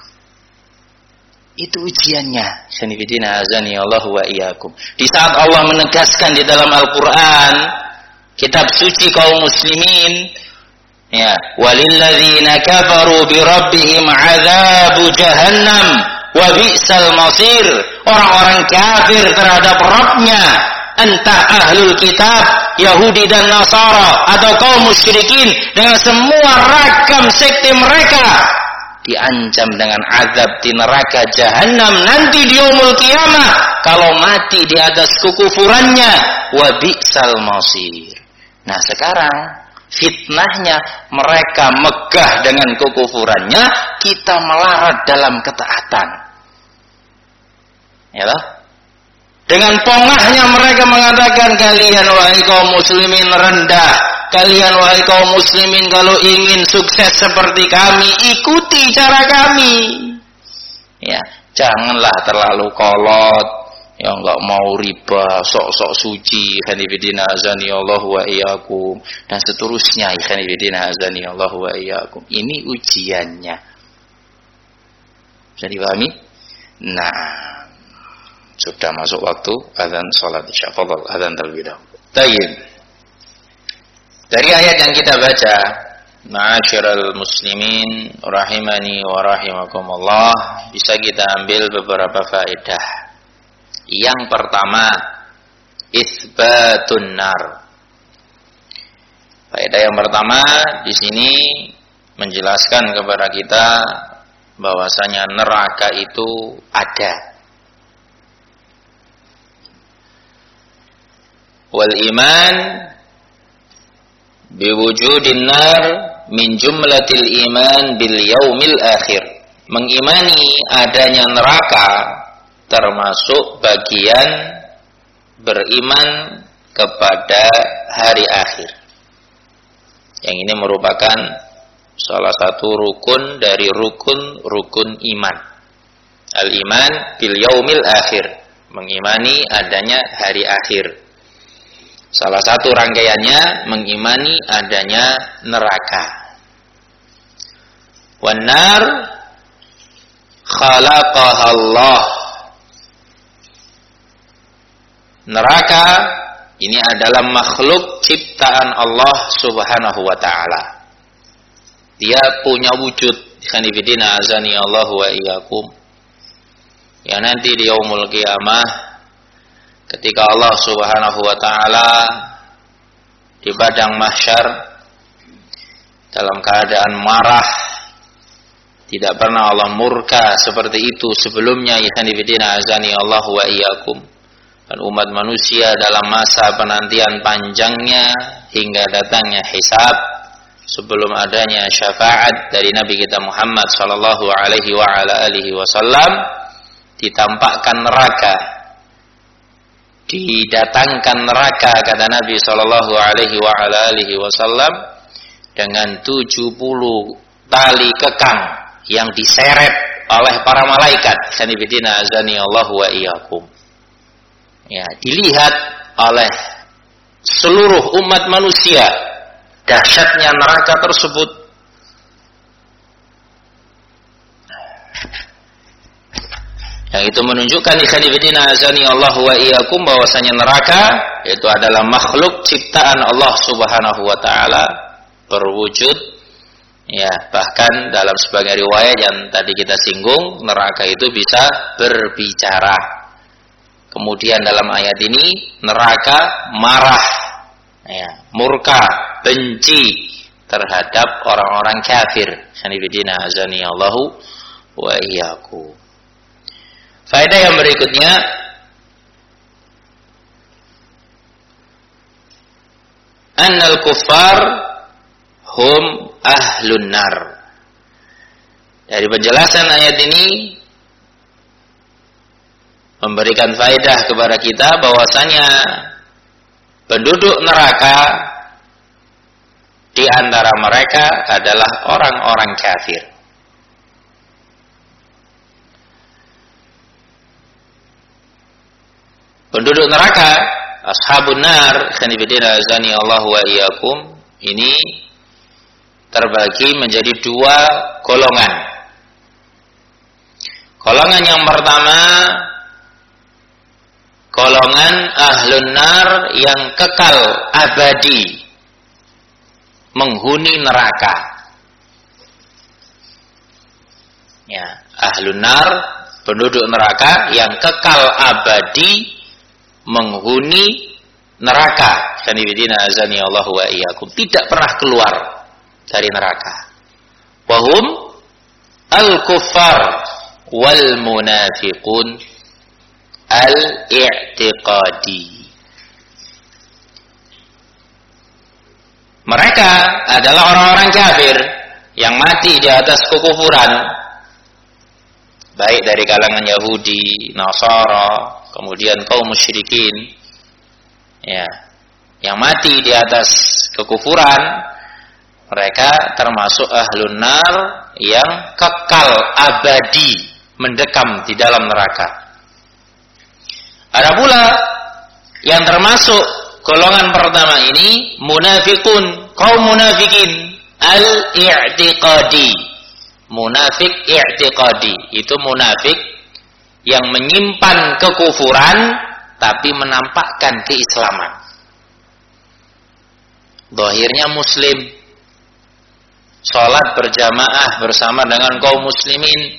Itu ujiannya. Sanifidina azani Allahu wa iyyakum. Di saat Allah menegaskan di dalam Al-Qur'an, kitab suci kaum muslimin, ya, walilladzina kafaru bi rabbihim adzabu jahannam wa bi'sal masir. Orang-orang kafir terhadap Rabb-nya, entah ahlul kitab, Yahudi dan Nasara, atau kaum musyrikin dengan semua ragam sekte mereka, diancam dengan azab di neraka jahanam nanti di yaumul qiyamah kalau mati di atas kekufurannya. Wa bi'sal masir. Nah sekarang fitnahnya, mereka megah dengan kekufurannya, kita melarat dalam ketaatan, ya lah. Dengan pongahnya mereka mengatakan, kalian wahai kaum muslimin rendah, kalian wahai kaum muslimin kalau ingin sukses seperti kami, ikuti cara kami. Ya, janganlah terlalu kolot, yang enggak mau riba, sok-sok suci, khanifidina azani Allahu wa iyyakum, dan seterusnya, khanifidina azani Allahu wa iyyakum. Ini ujiannya. Bisa dipahami? Nah, sudah masuk waktu azan salat isya. Fadhal azan terlebih dahulu. Baik. Dari ayat yang kita baca, ma'asyiral muslimin rahimani wa rahimakumullah, bisa kita ambil beberapa faedah. Yang pertama, itsbatun nar. Faedah yang pertama di sini menjelaskan kepada kita bahwasanya neraka itu ada. Wal iman biwujudin nar min jumlatil iman bil yaumil akhir. Mengimani adanya neraka termasuk bagian beriman kepada hari akhir. Yang ini merupakan salah satu rukun dari rukun-rukun iman. Al-iman bil yaumil akhir, mengimani adanya hari akhir. Salah satu rangkaiannya mengimani adanya neraka. Wan nar khalaqaha Allah. Neraka ini adalah makhluk ciptaan Allah Subhanahu wa taala. Dia punya wujud. Khanifidina azani Allah wa iyyakum. Ya nanti di yaumul qiyamah ketika Allah Subhanahu wa taala di padang mahsyar dalam keadaan marah, tidak pernah Allah murka seperti itu sebelumnya. Khanifidina azani Allah wa iyyakum. Dan umat manusia dalam masa penantian panjangnya hingga datangnya hisab, sebelum adanya syafaat dari Nabi kita Muhammad sallallahu alaihi wa ala alihi wasallam, ditampakkan neraka, didatangkan neraka, kata Nabi sallallahu alaihi wa ala alihi wasallam, dengan tujuh puluh tali kekang yang diseret oleh para malaikat. Sanibidina azani Allah wa iyyakum. Ya, dilihat oleh seluruh umat manusia dahsyatnya neraka tersebut. Yang itu menunjukkan ikhwanifidina azani Allah wa iyyakum bahwasanya neraka itu adalah makhluk ciptaan Allah Subhanahu wa taala berwujud. Ya, bahkan dalam sebagian riwayat yang tadi kita singgung, neraka itu bisa berbicara. Kemudian dalam ayat ini neraka marah, ya, murka, benci terhadap orang-orang kafir. Sanibidina azani Allahu wa iyyakum. Faedah yang berikutnya, annal kuffar hum ahlun nar. Dari penjelasan ayat ini memberikan faedah kepada kita bahwasanya penduduk neraka di antara mereka adalah orang-orang kafir. Penduduk neraka, ashabun nar, khanifidina azani Allah wa iyyakum, ini terbagi menjadi dua golongan. Golongan yang pertama, golongan ahlun nar yang kekal abadi menghuni neraka. Ya, ahlun nar, penduduk neraka yang kekal abadi menghuni neraka. Sanibidina azani Allah wa iyyakum, tidak pernah keluar dari neraka. Wahum al-kuffar wal munafiqun al-i'tiqadi. Mereka adalah orang-orang kafir yang mati di atas kekufuran, baik dari kalangan Yahudi, Nasara, kemudian kaum musyrikin, ya, yang mati di atas kekufuran. Mereka termasuk ahlun nar yang kekal abadi mendekam di dalam neraka. Ada pula yang termasuk golongan pertama ini munafikun, kaum munafikin al-i'tiqadi. Munafik i'tiqadi itu munafik yang menyimpan kekufuran tapi menampakkan keislaman. Zahirnya muslim, salat berjamaah bersama dengan kaum muslimin,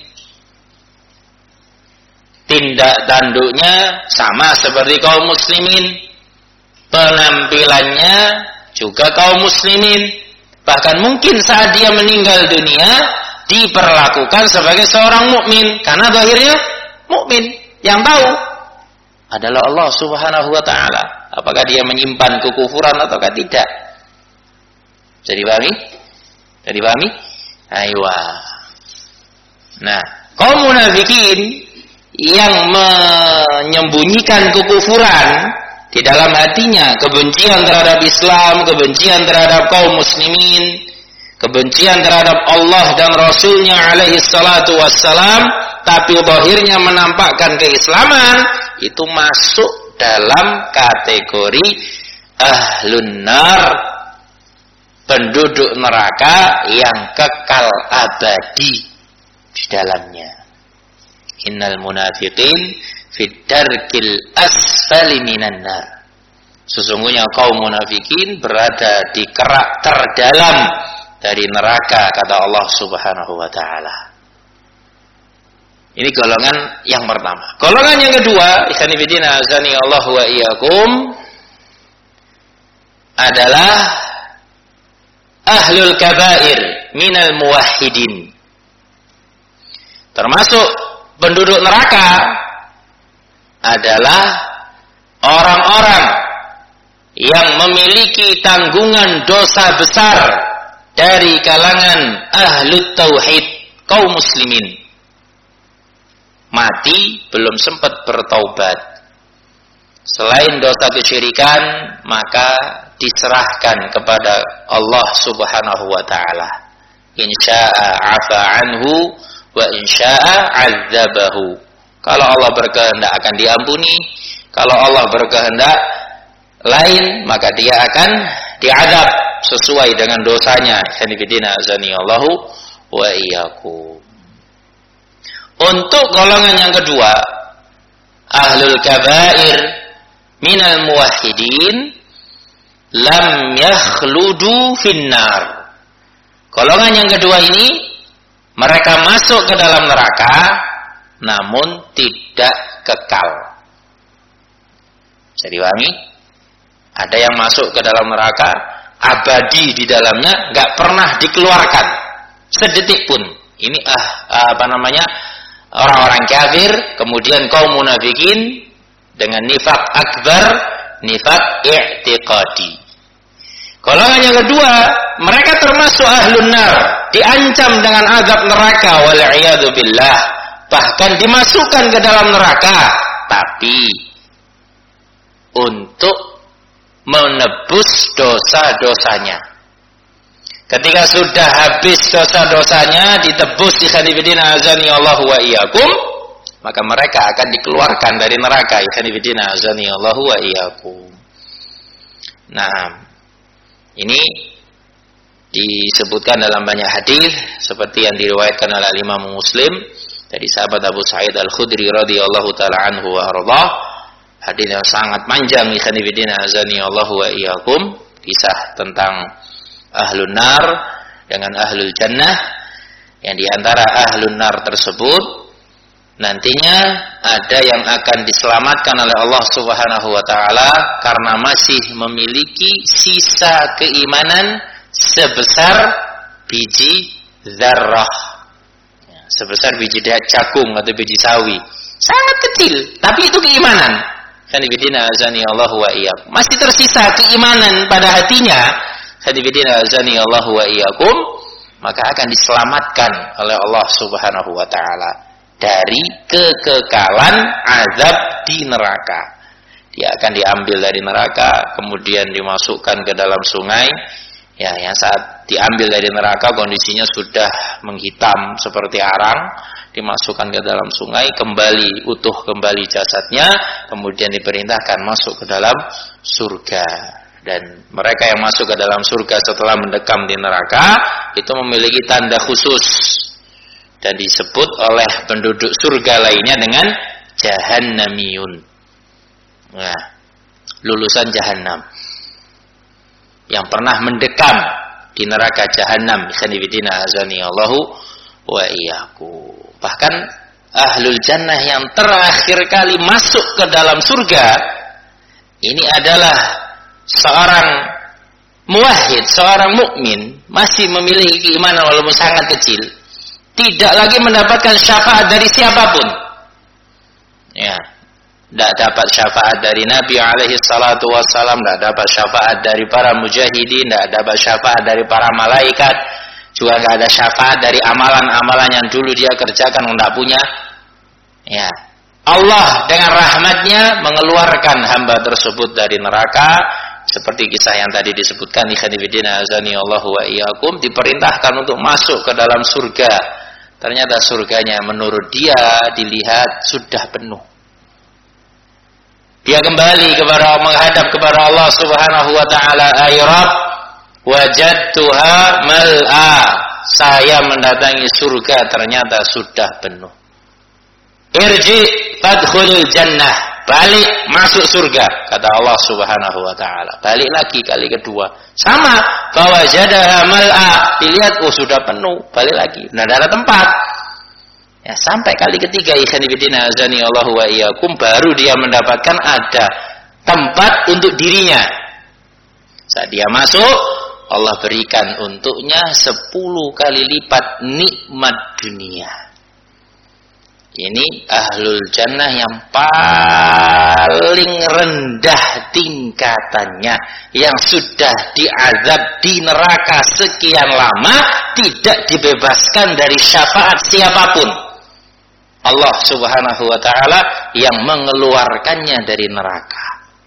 tindak tanduknya sama seperti kaum muslimin, penampilannya juga kaum muslimin, bahkan mungkin saat dia meninggal dunia diperlakukan sebagai seorang mukmin karena zahirnya mukmin. Yang tahu adalah Allah Subhanahu wa taala, apakah dia menyimpan kekufuran ataukah tidak. Jadi pahami? Jadi pahami? Aywa. Nah, kaum munafikin yang menyembunyikan kekufuran di dalam hatinya, kebencian terhadap Islam, kebencian terhadap kaum muslimin, kebencian terhadap Allah dan Rasulnya alaihi salatu wassalam, tapi zahirnya menampakkan keislaman, itu masuk dalam kategori ahlun nar, penduduk neraka yang kekal abadi di dalamnya. Innal munafiqin fid darkil asfali minan nar. Sesungguhnya kaum munafikin berada di kerak terdalam dari neraka, kata Allah Subhanahu wa taala. Ini golongan yang pertama. Golongan yang kedua, ikhwan fillah azani Allah wa iyyakum, adalah ahlul kabair minal muwahhidin. Termasuk penduduk neraka adalah orang-orang yang memiliki tanggungan dosa besar dari kalangan ahlut tauhid, kaum muslimin. Mati belum sempat bertaubat. Selain dosa kesyirikan, maka diserahkan kepada Allah Subhanahu wa taala. Insya'a 'afa anhu wa insya'a 'adzabahu. Kalau Allah berkehendak akan diampuni, kalau Allah berkehendak lain, maka dia akan diazab sesuai dengan dosanya. Hanifidina azani Allahu wa iyyakum. Untuk golongan yang kedua, ahlul kabair minal muwahhidin lam yakhludu finnar. Golongan yang kedua ini, mereka masuk ke dalam neraka namun tidak kekal. Bisa dipahami? Ada yang masuk ke dalam neraka abadi di dalamnya, nggak pernah dikeluarkan sedetik pun. Ini ah apa namanya? Orang-orang kafir, kemudian kaum munafikin dengan nifaq akbar, nifaq i'tiqadi. Golongan yang kedua, mereka termasuk ahlun nar, diancam dengan azab neraka wal iyadu billah, bahkan dimasukkan ke dalam neraka, tapi untuk menebus dosa-dosanya. Ketika sudah habis dosa-dosanya, ditebus di khanifidina azani Allahu wa iyyakum, maka mereka akan dikeluarkan dari neraka. Khanifidina azani Allahu wa iyyakum. Nah, ini disebutkan dalam banyak hadis seperti yang diriwayatkan oleh Imam Muslim dari sahabat Abu Sa'id Al-Khudri radhiyallahu taala anhu wa ardhah. Hadis yang sangat panjang, khanifidina azani Allahu wa iyyakum, kisah tentang ahlun nar dengan ahlul jannah, yang diantara ahlun nar tersebut nantinya ada yang akan diselamatkan oleh Allah Subhanahu wa taala karena masih memiliki sisa keimanan sebesar biji zarrah, sebesar biji jagung atau biji sawi, sangat kecil, tapi itu keimanan. Khanifidina azani Allah wa iyyakum, masih tersisa keimanan pada hatinya. Hadibidina azani Allahu wa iyyakum, maka akan diselamatkan oleh Allah Subhanahu wa taala dari kekekalan azab di neraka. Dia akan diambil dari neraka, kemudian dimasukkan ke dalam sungai. Ya, yang saat diambil dari neraka kondisinya sudah menghitam seperti arang, dimasukkan ke dalam sungai, kembali utuh kembali jasadnya, kemudian diperintahkan masuk ke dalam surga. Dan mereka yang masuk ke dalam surga setelah mendekam di neraka itu memiliki tanda khusus dan disebut oleh penduduk surga lainnya dengan jahannamiyun. Nah, lulusan jahannam yang pernah mendekam di neraka jahannam. Khanifidina azani Allahu wa iyyakum. Bahkan ahlul jannah yang terakhir kali masuk ke dalam surga ini adalah seorang muwahhid, seorang mukmin, masih memiliki keimanan walaupun sangat kecil, tidak lagi mendapatkan syafaat dari siapapun. Ya, tidak dapat syafaat dari Nabi alaihi salatu wassalam, tidak dapat syafaat dari para mujahidin, tidak dapat syafaat dari para malaikat, juga tidak ada syafaat dari amalan-amalan yang dulu dia kerjakan tidak punya. Ya, Allah dengan rahmatnya mengeluarkan hamba tersebut dari neraka. Seperti kisah yang tadi disebutkan, ikhwanifidina azani Allahu wa iyyakum, diperintahkan untuk masuk ke dalam surga Ternyata surganya menurut dia dilihat sudah penuh. Dia kembali kepada menghadap kepada Allah Subhanahu wa taala, "Ay Rabb, wajadtuha mal'a." Saya mendatangi surga ternyata sudah penuh. "Irji fadkhulil jannah." Balik masuk surga, kata Allah Subhanahu wa taala. Balik lagi kali kedua. Sama, fawajadaha mal'a. Dilihat oh sudah penuh, balik lagi. Nah, ada tempat. Ya, sampai kali ketiga ikhwanifidina azani Allah wa iyyakum baru dia mendapatkan ada tempat untuk dirinya. Saat dia masuk, Allah berikan untuknya sepuluh kali lipat nikmat dunia. Ini ahlul jannah yang paling rendah tingkatannya, yang sudah diazab di neraka sekian lama tidak dibebaskan dari syafaat siapapun. Allah Subhanahu wa taala yang mengeluarkannya dari neraka.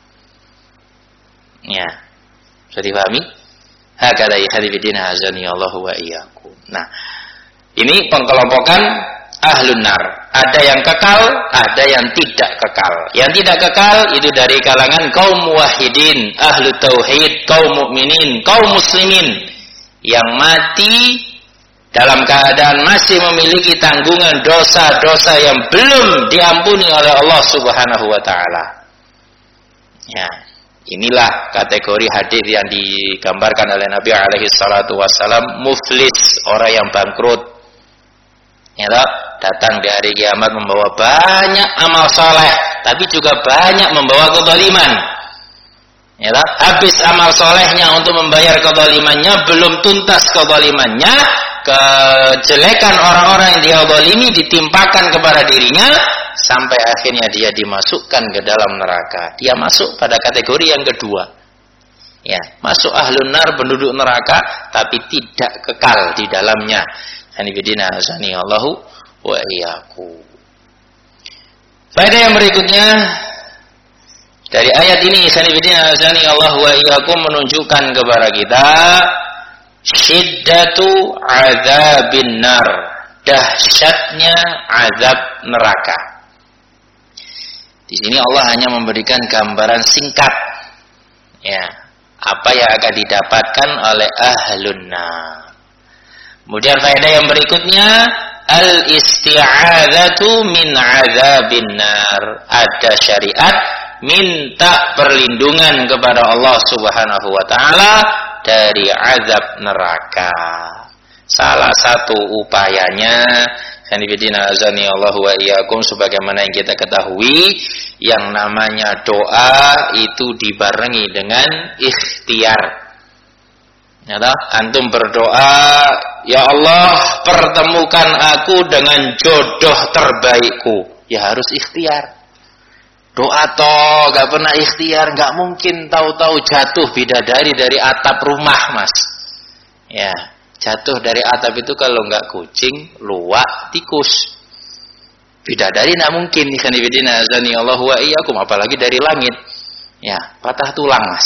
Ya. Sudah dipahami? Hakadha hadibidina azani Allah wa iyyakum. Nah, ini pengkelompokan ahlun nar. Ada yang kekal, ada yang tidak kekal. Yang tidak kekal itu dari kalangan kaum muwahhidin, ahlu tauhid, kaum mukminin, kaum muslimin yang mati dalam keadaan masih memiliki tanggungan dosa-dosa yang belum diampuni oleh Allah Subhanahu wa taala. Ya, inilah kategori hadis yang digambarkan oleh Nabi alaihi salatu wasallam, muflis, orang yang bangkrut. Ya, datang di hari kiamat membawa banyak amal soleh, tapi juga banyak membawa kezaliman. Ya, habis amal solehnya untuk membayar kezalimannya, belum tuntas kezalimannya, kejelekan orang-orang yang dia zalimi ditimpakan kepada dirinya, sampai akhirnya dia dimasukkan ke dalam neraka. Dia masuk pada kategori yang kedua. Ya, masuk ahlun nar, penduduk neraka, tapi tidak kekal di dalamnya. Hanifidina azani Allahu wa iyyakum. Faedah yang berikutnya dari ayat ini, hanifidina azani Allahu wa iyyakum, menunjukkan kepada kita syiddatu azabin nar, dahsyatnya azab neraka. Di sini Allah hanya memberikan gambaran singkat, ya, apa yang akan didapatkan oleh ahlun nar. Kemudian faedah yang berikutnya, al-isti'adzatu min azabin nar. Ada syariat minta perlindungan kepada Allah Subhanahu wa taala dari azab neraka. Salah satu upayanya, hanifidina azani Allah wa iyyakum, sebagaimana yang kita ketahui, yang namanya doa itu dibarengi dengan ikhtiar. Ya, antum berdoa, ya Allah pertemukan aku dengan jodoh terbaikku, ya harus ikhtiar. Doa toh gak pernah ikhtiar, gak mungkin tahu-tahu jatuh bidadari dari atap rumah, mas. Ya, jatuh dari atap itu kalau gak kucing, luwak, tikus. Bidadari gak mungkin, ikhwanifidina azani Allah wa iyyakum, apalagi dari langit. Ya, patah tulang, mas.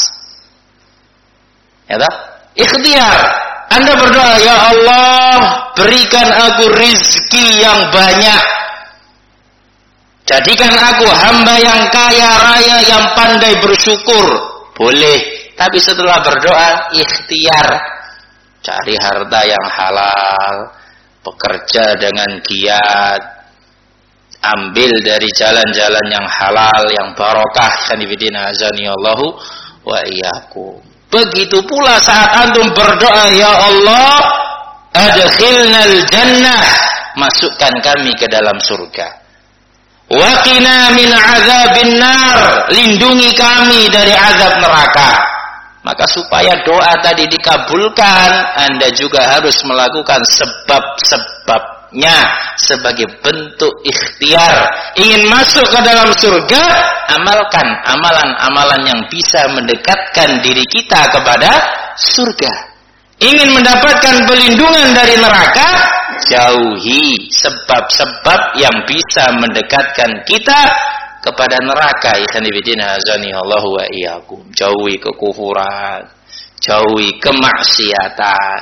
Ya toh? Ikhtiar. Anda berdoa, ya Allah berikan aku rizki yang banyak, jadikan aku hamba yang kaya raya, yang pandai bersyukur. Boleh. Tapi setelah berdoa, ikhtiar. Cari harta yang halal, bekerja dengan giat, ambil dari jalan-jalan yang halal, yang barokah. Hanifidina azani Allahu wa iyyakum. Begitu pula saat antum berdoa, ya Allah adkhilnal jannah, masukkan kami ke dalam surga. Wa qina min azabin nar, lindungi kami dari azab neraka. Maka supaya doa tadi dikabulkan, Anda juga harus melakukan sebab-sebabnya sebagai bentuk ikhtiar. Ingin masuk ke dalam surga, amalkan amalan-amalan yang bisa mendekatkan diri kita kepada surga. Ingin mendapatkan pelindungan dari neraka, jauhi sebab-sebab yang bisa mendekatkan kita kepada neraka. Ikhwanifidina azani Allahu wa iyyakum. Jauhi kekufuran, jauhi kemaksiatan,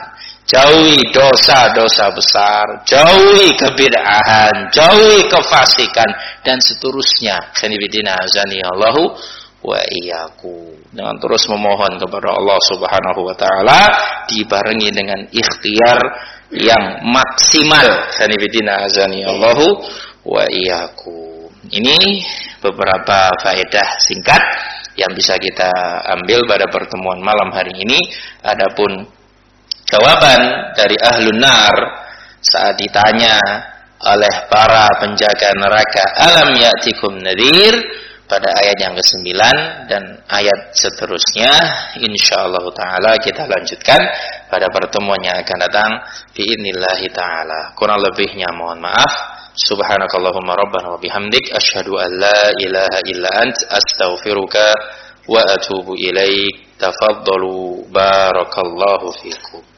jauhi dosa-dosa besar, jauhi kebid'ahan, jauhi kefasikan dan seterusnya. Khanifidina azani Allahu wa iyyakum. Dengan terus memohon kepada Allah Subhanahu wa taala dibarengi dengan ikhtiar yang maksimal. Khanifidina azani Allahu wa iyyakum. Ini beberapa faedah singkat yang bisa kita ambil pada pertemuan malam hari ini. Adapun jawaban dari ahlun nar saat ditanya oleh para penjaga neraka, alam ya'tikum nadhir, pada ayat yang kesembilan dan ayat seterusnya, insyaallah taala kita lanjutkan pada pertemuan yang akan datang biidznillah taala. Kurang lebihnya mohon maaf. Subhanakallahumma rabbana wa bihamdik asyhadu an la ilaha illa ant astaghfiruka wa atubu ilaik. Tafaddalu barakallahu fikum.